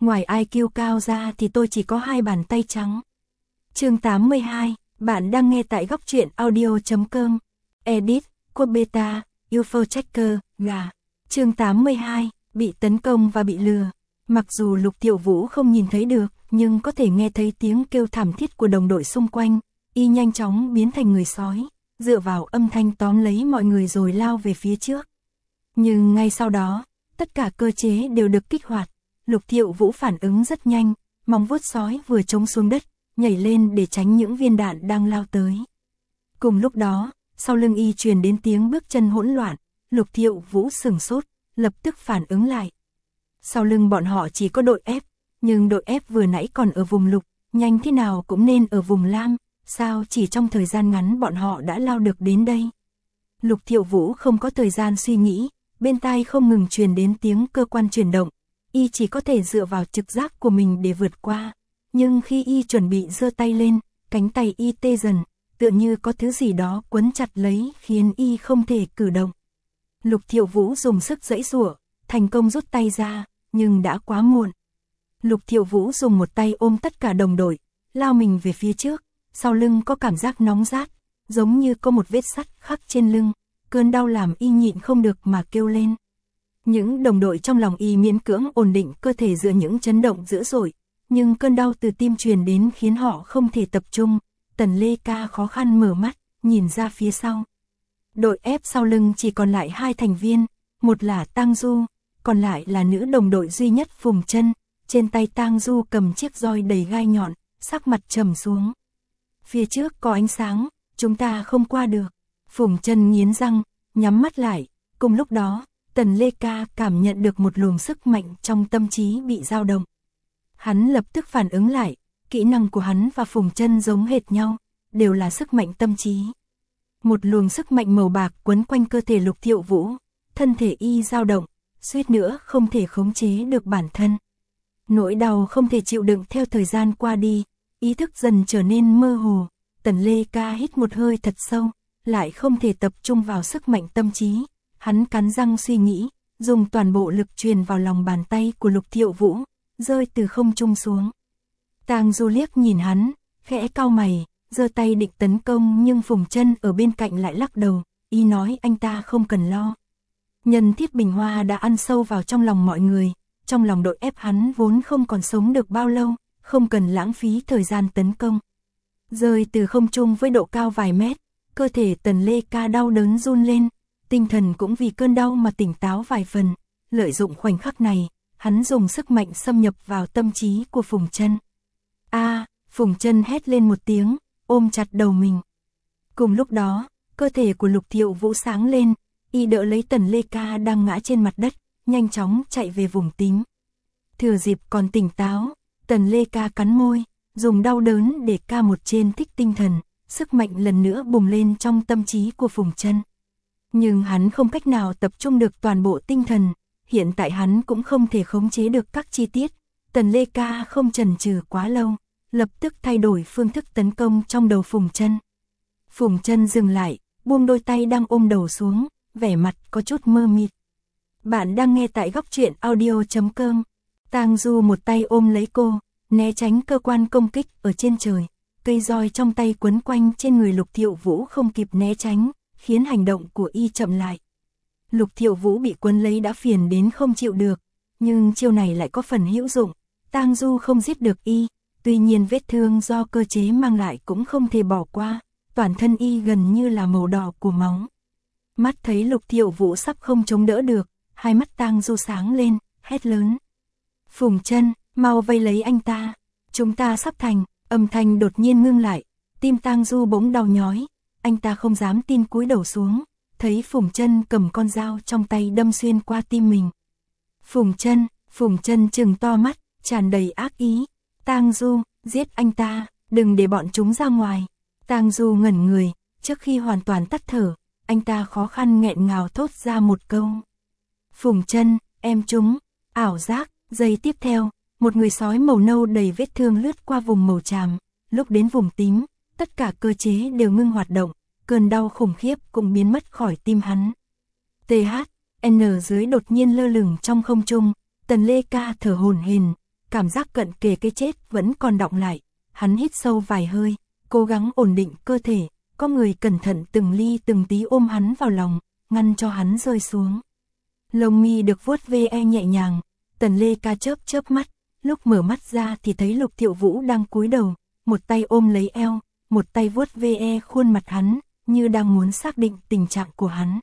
Ngoài IQ cao ra thì tôi chỉ có 2 bàn tay trắng. Chương 82, bạn đang nghe tại góc truyện audio.com. Edit, Code Beta, UFO Checker, gà. Chương 82, bị tấn công và bị lừa. Mặc dù Lục Thiệu Vũ không nhìn thấy được, nhưng có thể nghe thấy tiếng kêu thảm thiết của đồng đội xung quanh. Y nhanh chóng biến thành người sói, dựa vào âm thanh tóm lấy mọi người rồi lao về phía trước. Nhưng ngay sau đó, tất cả cơ chế đều được kích hoạt. Lục Thiệu Vũ phản ứng rất nhanh, móng vuốt sói vừa chống xuống đất, nhảy lên để tránh những viên đạn đang lao tới. Cùng lúc đó, sau lưng y truyền đến tiếng bước chân hỗn loạn, Lục Thiệu Vũ sửng sốt, lập tức phản ứng lại. Sau lưng bọn họ chỉ có đội F, nhưng đội F vừa nãy còn ở vùng lục, nhanh thế nào cũng nên ở vùng lam, sao chỉ trong thời gian ngắn bọn họ đã lao được đến đây. Lục Thiệu Vũ không có thời gian suy nghĩ, bên tai không ngừng truyền đến tiếng cơ quan chuyển động, y chỉ có thể dựa vào trực giác của mình để vượt qua. Nhưng khi y chuẩn bị giơ tay lên, cánh tay y tê dần, tựa như có thứ gì đó quấn chặt lấy khiến y không thể cử động. Lục Thiệu Vũ dùng sức giãy giụa, thành công rút tay ra, nhưng đã quá muộn. Lục Thiệu Vũ dùng một tay ôm tất cả đồng đội, lao mình về phía trước, sau lưng có cảm giác nóng rát, giống như có một vết sắt khắc trên lưng, cơn đau làm y nhịn không được mà kêu lên. Những đồng đội trong lòng y miễn cưỡng ổn định cơ thể giữa những chấn động dữ dội, nhưng cơn đau từ tim truyền đến khiến họ không thể tập trung. Tần Lê Ca khó khăn mở mắt, nhìn ra phía sau. Đội F sau lưng chỉ còn lại 2 thành viên, một là Tang Du, còn lại là nữ đồng đội duy nhất Phùng Chân. Trên tay Tang Du cầm chiếc roi đầy gai nhọn, sắc mặt trầm xuống. Phía trước có ánh sáng, chúng ta không qua được. Phùng Chân nghiến răng, nhắm mắt lại. Cùng lúc đó, Tần Lê Ca cảm nhận được một luồng sức mạnh trong tâm trí bị dao động. Hắn lập tức phản ứng lại, kỹ năng của hắn và Phùng Chân giống hệt nhau, đều là sức mạnh tâm trí. Một luồng sức mạnh màu bạc quấn quanh cơ thể Lục Thiệu Vũ, thân thể y dao động, suýt nữa không thể khống chế được bản thân. Nỗi đau không thể chịu đựng theo thời gian qua đi, ý thức dần trở nên mơ hồ. Tần Lê Ca hít một hơi thật sâu, lại không thể tập trung vào sức mạnh tâm trí. Hắn cắn răng suy nghĩ, dùng toàn bộ lực truyền vào lòng bàn tay của Lục Thiệu Vũ, rơi từ không trung xuống. Tang Du liếc nhìn hắn, khẽ cau mày, giơ tay định tấn công nhưng Phùng Chân ở bên cạnh lại lắc đầu, y nói anh ta không cần lo. Nhân Thiết Bình Hoa đã ăn sâu vào trong lòng mọi người, trong lòng đội ép hắn vốn không còn sống được bao lâu, không cần lãng phí thời gian tấn công. Rơi từ không trung với độ cao vài mét, cơ thể Tần Lê Ca đau đớn run lên, tinh thần cũng vì cơn đau mà tỉnh táo vài phần. Lợi dụng khoảnh khắc này, hắn dùng sức mạnh xâm nhập vào tâm trí của Phùng Chân. Phùng Chân hét lên một tiếng, ôm chặt đầu mình. Cùng lúc đó, cơ thể của Lục Thiệu Vũ sáng lên, y đỡ lấy Tần Lê Ca đang ngã trên mặt đất, nhanh chóng chạy về vùng tím. Thừa dịp còn tỉnh táo, Tần Lê Ca cắn môi, dùng đau đớn để ca một trên thích tinh thần, sức mạnh lần nữa bùng lên trong tâm trí của Phùng Chân. Nhưng hắn không cách nào tập trung được toàn bộ tinh thần, hiện tại hắn cũng không thể khống chế được các chi tiết. Tần Lê Ca không chần chừ quá lâu, lập tức thay đổi phương thức tấn công trong đầu Phùng Chân. Phùng Chân dừng lại, buông đôi tay đang ôm đầu xuống, vẻ mặt có chút mơ mịt. Bạn đang nghe tại góc truyện audio.com. Tang Du một tay ôm lấy cô, né tránh cơ quan công kích ở trên trời. Cây roi trong tay quấn quanh trên người Lục Thiệu Vũ không kịp né tránh, khiến hành động của y chậm lại. Lục Thiệu Vũ bị quấn lấy đã phiền đến không chịu được, nhưng chiêu này lại có phần hữu dụng. Tang Du không giết được y, tuy nhiên vết thương do cơ chế mang lại cũng không thể bỏ qua, toàn thân y gần như là màu đỏ của máu. Mắt thấy Lục Thiệu Vũ sắp không chống đỡ được, hai mắt Tang Du sáng lên, hét lớn. Phùng Chân, mau vây lấy anh ta, chúng ta sắp thành. Âm thanh đột nhiên ngưng lại, tim Tang Du bỗng đau nhói, anh ta không dám tin cúi đầu xuống, thấy Phùng Chân cầm con dao trong tay đâm xuyên qua tim mình. Phùng Chân trừng to mắt, tràn đầy ác ý. Tang Du, giết anh ta, đừng để bọn chúng ra ngoài. Tang Du ngẩn người, trước khi hoàn toàn tắt thở, anh ta khó khăn nghẹn ngào thốt ra một câu. Phùng Chân, em chúng, ảo giác. Giây tiếp theo, một người sói màu nâu đầy vết thương lướt qua vùng màu tràm, lúc đến vùng tím, tất cả cơ chế đều ngưng hoạt động, cơn đau khủng khiếp cũng biến mất khỏi tim hắn. THN dưới đột nhiên lơ lửng trong không trung, Tần Lê Ca thở hổn hển, cảm giác cận kề cái chết vẫn còn đọng lại. Hắn hít sâu vài hơi, cố gắng ổn định cơ thể, có người cẩn thận từng ly từng tí ôm hắn vào lòng, ngăn cho hắn rơi xuống. Lông mi được vuốt ve nhẹ nhàng, Tần Lê Ca chớp chớp mắt, lúc mở mắt ra thì thấy Lục Thiệu Vũ đang cúi đầu, một tay ôm lấy eo, một tay vuốt ve khuôn mặt hắn, như đang muốn xác định tình trạng của hắn.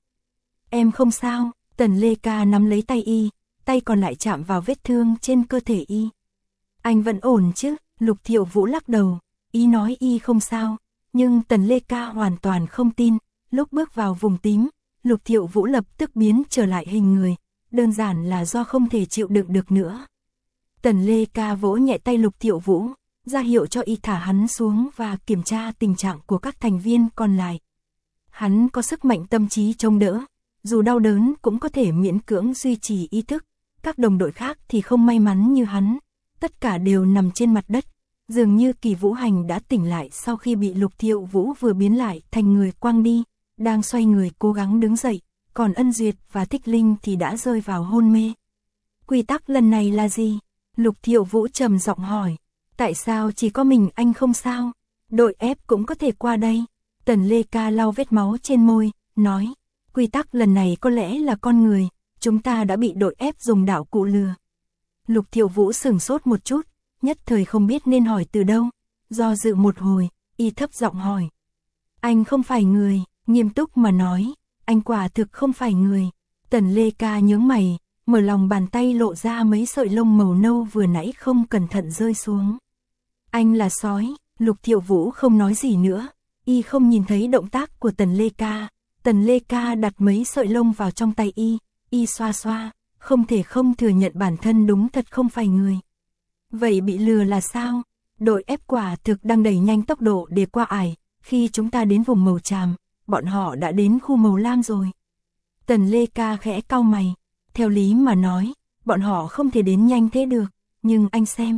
Em không sao, Tần Lê Ca nắm lấy tay y, tay còn lại chạm vào vết thương trên cơ thể y. Anh vẫn ổn chứ? Lục Thiệu Vũ lắc đầu, y nói y không sao, nhưng Tần Lê Ca hoàn toàn không tin. Lúc bước vào vùng tím, Lục Thiệu Vũ lập tức biến trở lại hình người, đơn giản là do không thể chịu đựng được nữa. Tần Lê Ca vỗ nhẹ tay Lục Thiệu Vũ, ra hiệu cho y thả hắn xuống và kiểm tra tình trạng của các thành viên còn lại. Hắn có sức mạnh tâm trí chống đỡ, dù đau đớn cũng có thể miễn cưỡng duy trì ý thức. Các đồng đội khác thì không may mắn như hắn, tất cả đều nằm trên mặt đất. Dường như Kỳ Vũ Hành đã tỉnh lại sau khi bị Lục Thiệu Vũ vừa biến lại thành người quăng đi, đang xoay người cố gắng đứng dậy, còn Ân Duyệt và Thích Linh thì đã rơi vào hôn mê. Quy tắc lần này là gì? Lục Thiệu Vũ trầm giọng hỏi. Tại sao chỉ có mình anh không sao? Đội F cũng có thể qua đây. Tần Lê Ca lau vết máu trên môi, nói. Quy tắc lần này có lẽ là con người, chúng ta đã bị đội F dùng đạo cụ lừa. Lục Thiệu Vũ sửng sốt một chút, nhất thời không biết nên hỏi từ đâu. Do dự một hồi, y thấp giọng hỏi. Anh không phải người, nghiêm túc mà nói, anh quả thực không phải người. Tần Lê Ca nhướng mày, mở lòng bàn tay lộ ra mấy sợi lông màu nâu vừa nãy không cẩn thận rơi xuống. Anh là sói. Lục Thiệu Vũ không nói gì nữa, y không nhìn thấy động tác của Tần Lê Ca. Tần Lê Ca đặt mấy sợi lông vào trong tay y xoa xoa, không thể không thừa nhận bản thân đúng thật không phải người. Vậy bị lừa là sao? Đội F quả thực đang đẩy nhanh tốc độ để qua ải, khi chúng ta đến vùng màu tràm, bọn họ đã đến khu màu lam rồi. Tần Lê Ca khẽ cau mày, theo lý mà nói, bọn họ không thể đến nhanh thế được, nhưng anh xem.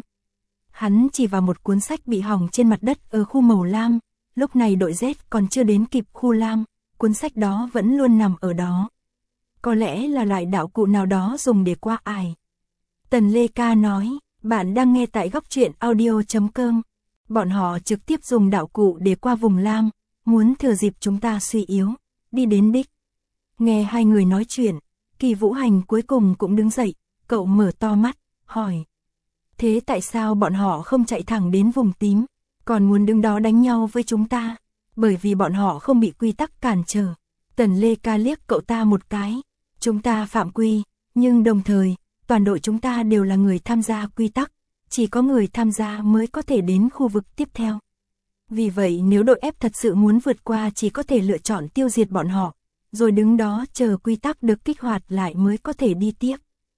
Hắn chỉ vào một cuốn sách bị hỏng trên mặt đất ở khu màu lam, lúc này đội Z còn chưa đến kịp khu lam, cuốn sách đó vẫn luôn nằm ở đó. Có lẽ là loại đạo cụ nào đó dùng để qua ải. Tần Lê Ca nói, bạn đang nghe tại góc truyện audio.com. Bọn họ trực tiếp dùng đạo cụ để qua vùng lam, muốn thừa dịp chúng ta suy yếu, đi đến đích. Nghe hai người nói chuyện, Kỳ Vũ Hành cuối cùng cũng đứng dậy, cậu mở to mắt, hỏi. Thế tại sao bọn họ không chạy thẳng đến vùng tím, còn muốn đứng đó đánh nhau với chúng ta? Bởi vì bọn họ không bị quy tắc cản trở. Tần Lê Ca liếc cậu ta một cái. Chúng ta phạm quy, nhưng đồng thời, toàn đội chúng ta đều là người tham gia quy tắc, chỉ có người tham gia mới có thể đến khu vực tiếp theo. Vì vậy nếu đội F thật sự muốn vượt qua chỉ có thể lựa chọn tiêu diệt bọn họ, rồi đứng đó chờ quy tắc được kích hoạt lại mới có thể đi tiếp.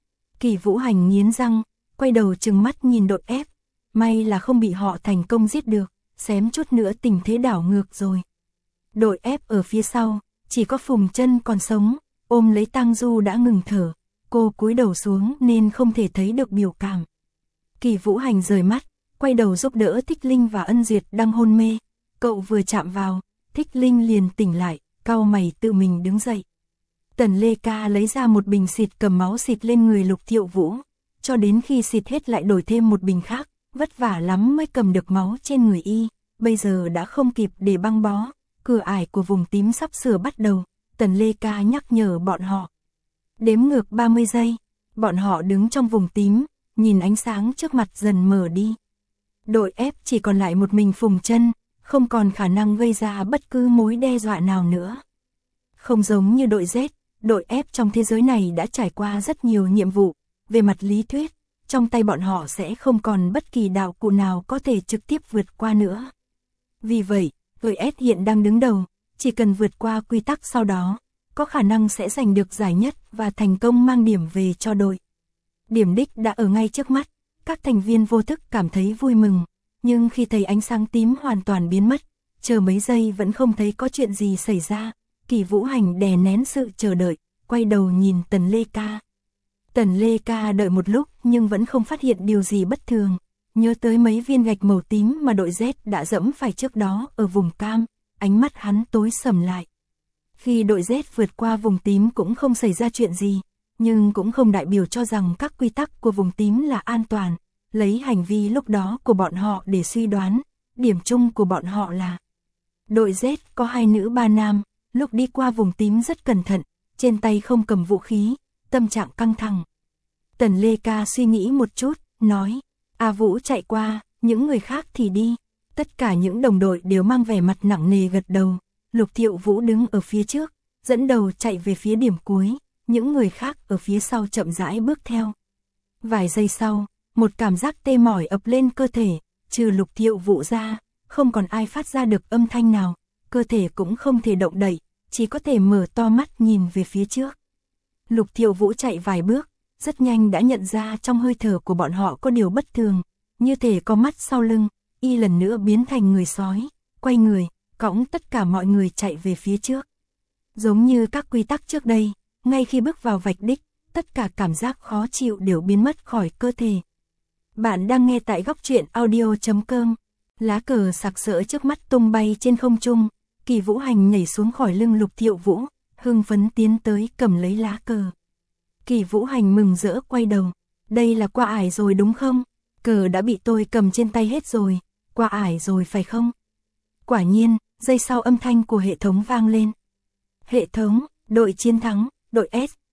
Kỳ Vũ Hành nghiến răng, quay đầu trừng mắt nhìn đội F, may là không bị họ thành công giết được, xém chút nữa tình thế đảo ngược rồi. Đội F ở phía sau, chỉ có Phùng Chân còn sống, ôm lấy Tang Du đã ngừng thở, cô cúi đầu xuống nên không thể thấy được biểu cảm. Kỳ Vũ Hành rời mắt, quay đầu giúp đỡ Thích Linh và Ân Duyệt đang hôn mê, cậu vừa chạm vào, Thích Linh liền tỉnh lại, cau mày tự mình đứng dậy. Tần Lê Ca lấy ra một bình xịt cầm máu xịt lên người Lục Thiệu Vũ, cho đến khi xịt hết lại đổi thêm một bình khác, vất vả lắm mới cầm được máu trên người y, bây giờ đã không kịp để băng bó, cửa ải của vùng tím sắp sửa bắt đầu, Tần Lê Ca nhắc nhở bọn họ. Đếm ngược 30 giây, bọn họ đứng trong vùng tím, nhìn ánh sáng trước mặt dần mở đi. Đội F chỉ còn lại một mình Phùng Chân, không còn khả năng gây ra bất cứ mối đe dọa nào nữa. Không giống như đội Z, đội F trong thế giới này đã trải qua rất nhiều nhiệm vụ, về mặt lý thuyết, trong tay bọn họ sẽ không còn bất kỳ đạo cụ nào có thể trực tiếp vượt qua nữa. Vì vậy, đội S hiện đang đứng đầu, chỉ cần vượt qua quy tắc sau đó, có khả năng sẽ giành được giải nhất và thành công mang điểm về cho đội. Điểm đích đã ở ngay trước mắt, các thành viên vô thức cảm thấy vui mừng, nhưng khi thấy ánh sáng tím hoàn toàn biến mất, chờ mấy giây vẫn không thấy có chuyện gì xảy ra, Kỳ Vũ Hành đè nén sự chờ đợi, quay đầu nhìn Tần Lê Ca. Tần Lê Ca đợi một lúc nhưng vẫn không phát hiện điều gì bất thường, nhớ tới mấy viên gạch màu tím mà đội Z đã dẫm phải trước đó ở vùng cam, ánh mắt hắn tối sầm lại. Khi đội Z vượt qua vùng tím cũng không xảy ra chuyện gì, nhưng cũng không đại biểu cho rằng các quy tắc của vùng tím là an toàn, lấy hành vi lúc đó của bọn họ để suy đoán, điểm chung của bọn họ là đội Z có 2 nữ 3 nam, lúc đi qua vùng tím rất cẩn thận, trên tay không cầm vũ khí, tâm trạng căng thẳng. Tần Lê Ca suy nghĩ một chút, nói, A Vũ chạy qua, những người khác thì đi. Tất cả những đồng đội đều mang vẻ mặt nặng nề gật đầu, Lục Thiệu Vũ đứng ở phía trước, dẫn đầu chạy về phía điểm cuối, những người khác ở phía sau chậm rãi bước theo. Vài giây sau, một cảm giác tê mỏi ập lên cơ thể, trừ Lục Thiệu Vũ ra, không còn ai phát ra được âm thanh nào, cơ thể cũng không thể động đậy, chỉ có thể mở to mắt nhìn về phía trước. Lục Thiệu Vũ chạy vài bước, rất nhanh đã nhận ra trong hơi thở của bọn họ có điều bất thường, như thể có mắt sau lưng, y lần nữa biến thành người sói, quay người, cõng tất cả mọi người chạy về phía trước. Giống như các quy tắc trước đây, ngay khi bước vào vạch đích, tất cả cảm giác khó chịu đều biến mất khỏi cơ thể. Bạn đang nghe tại góc truyện audio.com. Lá cờ sặc sỡ trước mắt tung bay trên không trung, Kỳ Vũ Hành nhảy xuống khỏi lưng Lục Thiệu Vũ, hưng phấn tiến tới cầm lấy lá cờ. Kỳ Vũ Hành mừng rỡ quay đầu, đây là qua ải rồi đúng không? Cờ đã bị tôi cầm trên tay hết rồi, qua ải rồi phải không? Quả nhiên, giây sau âm thanh của hệ thống vang lên. Hệ thống, đội chiến thắng, đội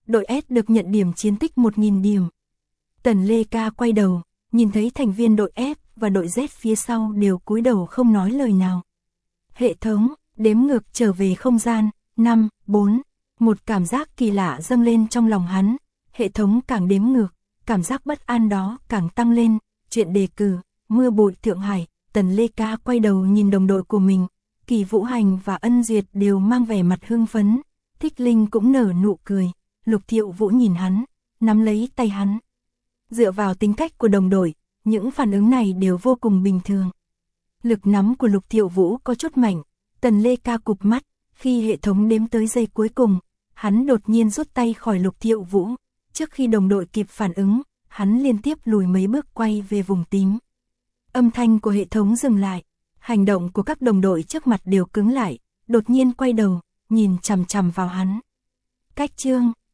S được nhận điểm chiến tích 1000 điểm. Tần Lê Ca quay đầu, nhìn thấy thành viên đội F và đội Z phía sau đều cúi đầu không nói lời nào. Hệ thống, đếm ngược trở về không gian, 5, 4, một cảm giác kỳ lạ dâng lên trong lòng hắn. Hệ thống càng đếm ngược, cảm giác bất an đó càng tăng lên. Chuyện đề cử, mưa bụi Thượng Hải. Tần Lê Ca quay đầu nhìn đồng đội của mình, Kỳ Vũ Hành và Ân Duyệt đều mang vẻ mặt hưng phấn, Thích Linh cũng nở nụ cười, Lục Thiệu Vũ nhìn hắn, nắm lấy tay hắn. Dựa vào tính cách của đồng đội, những phản ứng này đều vô cùng bình thường. Lực nắm của Lục Thiệu Vũ có chút mạnh, Tần Lê Ca cụp mắt, khi hệ thống đếm tới giây cuối cùng, hắn đột nhiên rút tay khỏi Lục Thiệu Vũ, trước khi đồng đội kịp phản ứng, hắn liên tiếp lùi mấy bước quay về vùng tím. Âm thanh của hệ thống dừng lại, hành động của các đồng đội trước mặt đều cứng lại, đột nhiên quay đầu, nhìn chằm chằm vào hắn. Cách chương